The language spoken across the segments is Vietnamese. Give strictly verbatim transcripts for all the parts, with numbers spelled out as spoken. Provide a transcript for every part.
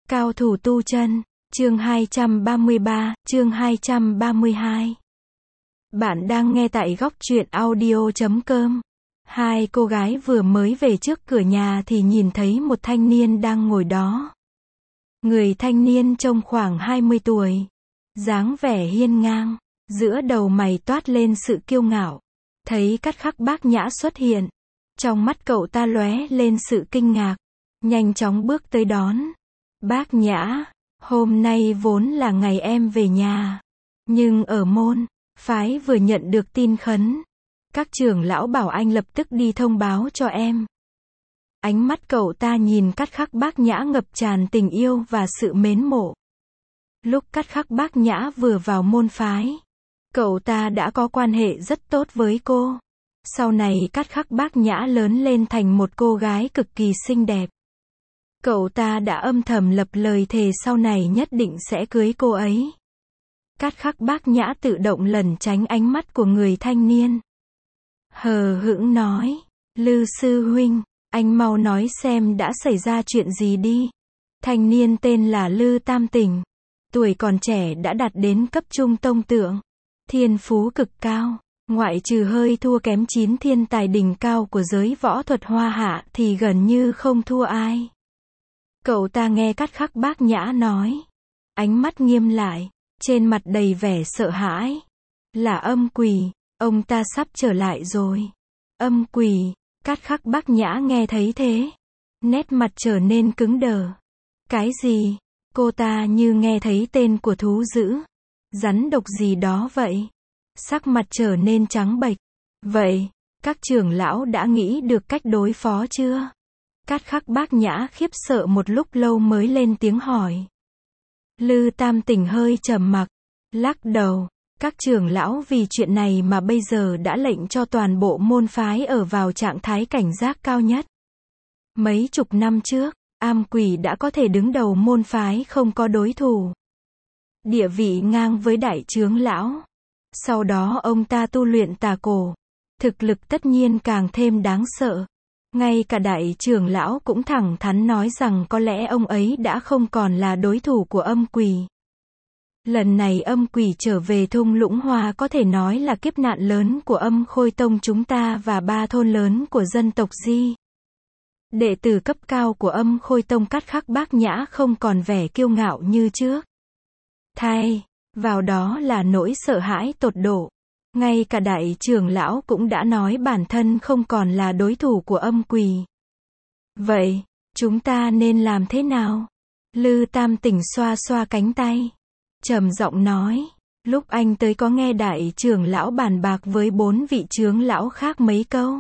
Cao thủ tu chân, chương hai trăm ba mươi ba, chương hai trăm ba mươi hai. Bạn đang nghe tại góc truyện audio chấm com. Hai cô gái vừa mới về trước cửa nhà thì nhìn thấy một thanh niên đang ngồi đó. Người thanh niên trông khoảng hai mươi tuổi, dáng vẻ hiên ngang, giữa đầu mày toát lên sự kiêu ngạo. Thấy Cát Khắc Bác Nhã xuất hiện, trong mắt cậu ta lóe lên sự kinh ngạc, nhanh chóng bước tới đón. Bác Nhã, hôm nay vốn là ngày em về nhà, nhưng ở môn phái vừa nhận được tin khấn, các trưởng lão bảo anh lập tức đi thông báo cho em. Ánh mắt cậu ta nhìn Cát Khắc Bác Nhã ngập tràn tình yêu và sự mến mộ. Lúc Cát Khắc Bác Nhã vừa vào môn phái, cậu ta đã có quan hệ rất tốt với cô. Sau này Cát Khắc Bác Nhã lớn lên thành một cô gái cực kỳ xinh đẹp. Cậu ta đã âm thầm lập lời thề sau này nhất định sẽ cưới cô ấy. Cát Khắc Bác Nhã tự động lẩn tránh ánh mắt của người thanh niên. Hờ hững nói, Lư sư huynh, anh mau nói xem đã xảy ra chuyện gì đi. Thanh niên tên là Lư Tam Tỉnh, tuổi còn trẻ đã đạt đến cấp trung tông tượng, thiên phú cực cao, ngoại trừ hơi thua kém chín thiên tài đỉnh cao của giới võ thuật Hoa Hạ thì gần như không thua ai. Cậu ta nghe Cát Khắc Bác Nhã nói, ánh mắt nghiêm lại, trên mặt đầy vẻ sợ hãi. Là âm quỷ, ông ta sắp trở lại rồi. Âm quỷ, Cát Khắc Bác Nhã nghe thấy thế, nét mặt trở nên cứng đờ. Cái gì? Cô ta như nghe thấy tên của thú dữ, rắn độc gì đó vậy. Sắc mặt trở nên trắng bệch. Vậy, các trưởng lão đã nghĩ được cách đối phó chưa? Cát Khắc Bác Nhã khiếp sợ một lúc lâu mới lên tiếng hỏi. Lư Tam Tỉnh hơi trầm mặc, lắc đầu. Các trưởng lão vì chuyện này mà bây giờ đã lệnh cho toàn bộ môn phái ở vào trạng thái cảnh giác cao nhất. Mấy chục năm trước, am quỷ đã có thể đứng đầu môn phái không có đối thủ. Địa vị ngang với đại trưởng lão. Sau đó ông ta tu luyện tà cổ. Thực lực tất nhiên càng thêm đáng sợ. Ngay cả đại trưởng lão cũng thẳng thắn nói rằng có lẽ ông ấy đã không còn là đối thủ của âm quỷ. Lần này âm quỷ trở về thung lũng hoa có thể nói là kiếp nạn lớn của âm khôi tông chúng ta và ba thôn lớn của dân tộc Di. Đệ tử cấp cao của âm khôi tông Cát Khắc Bác Nhã không còn vẻ kiêu ngạo như trước. Thay vào đó là nỗi sợ hãi tột độ. Ngay cả đại trưởng lão cũng đã nói bản thân không còn là đối thủ của âm quỷ. Vậy, chúng ta nên làm thế nào? Lư Tam Tỉnh xoa xoa cánh tay, trầm giọng nói, lúc anh tới có nghe đại trưởng lão bàn bạc với bốn vị trưởng lão khác mấy câu.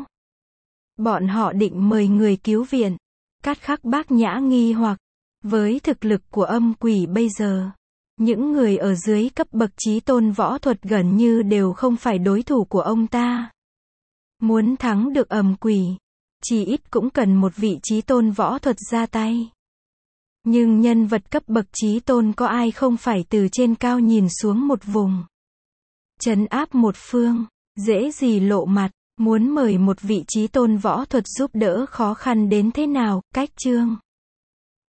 Bọn họ định mời người cứu viện. Cát Khắc Bác Nhã nghi hoặc, với thực lực của âm quỷ bây giờ, những người ở dưới cấp bậc chí tôn võ thuật gần như đều không phải đối thủ của ông ta. Muốn thắng được âm quỷ, chỉ ít cũng cần một vị chí tôn võ thuật ra tay. Nhưng nhân vật cấp bậc chí tôn có ai không phải từ trên cao nhìn xuống một vùng, trấn áp một phương, dễ gì lộ mặt. Muốn mời một vị chí tôn võ thuật giúp đỡ khó khăn đến thế nào, cách chương.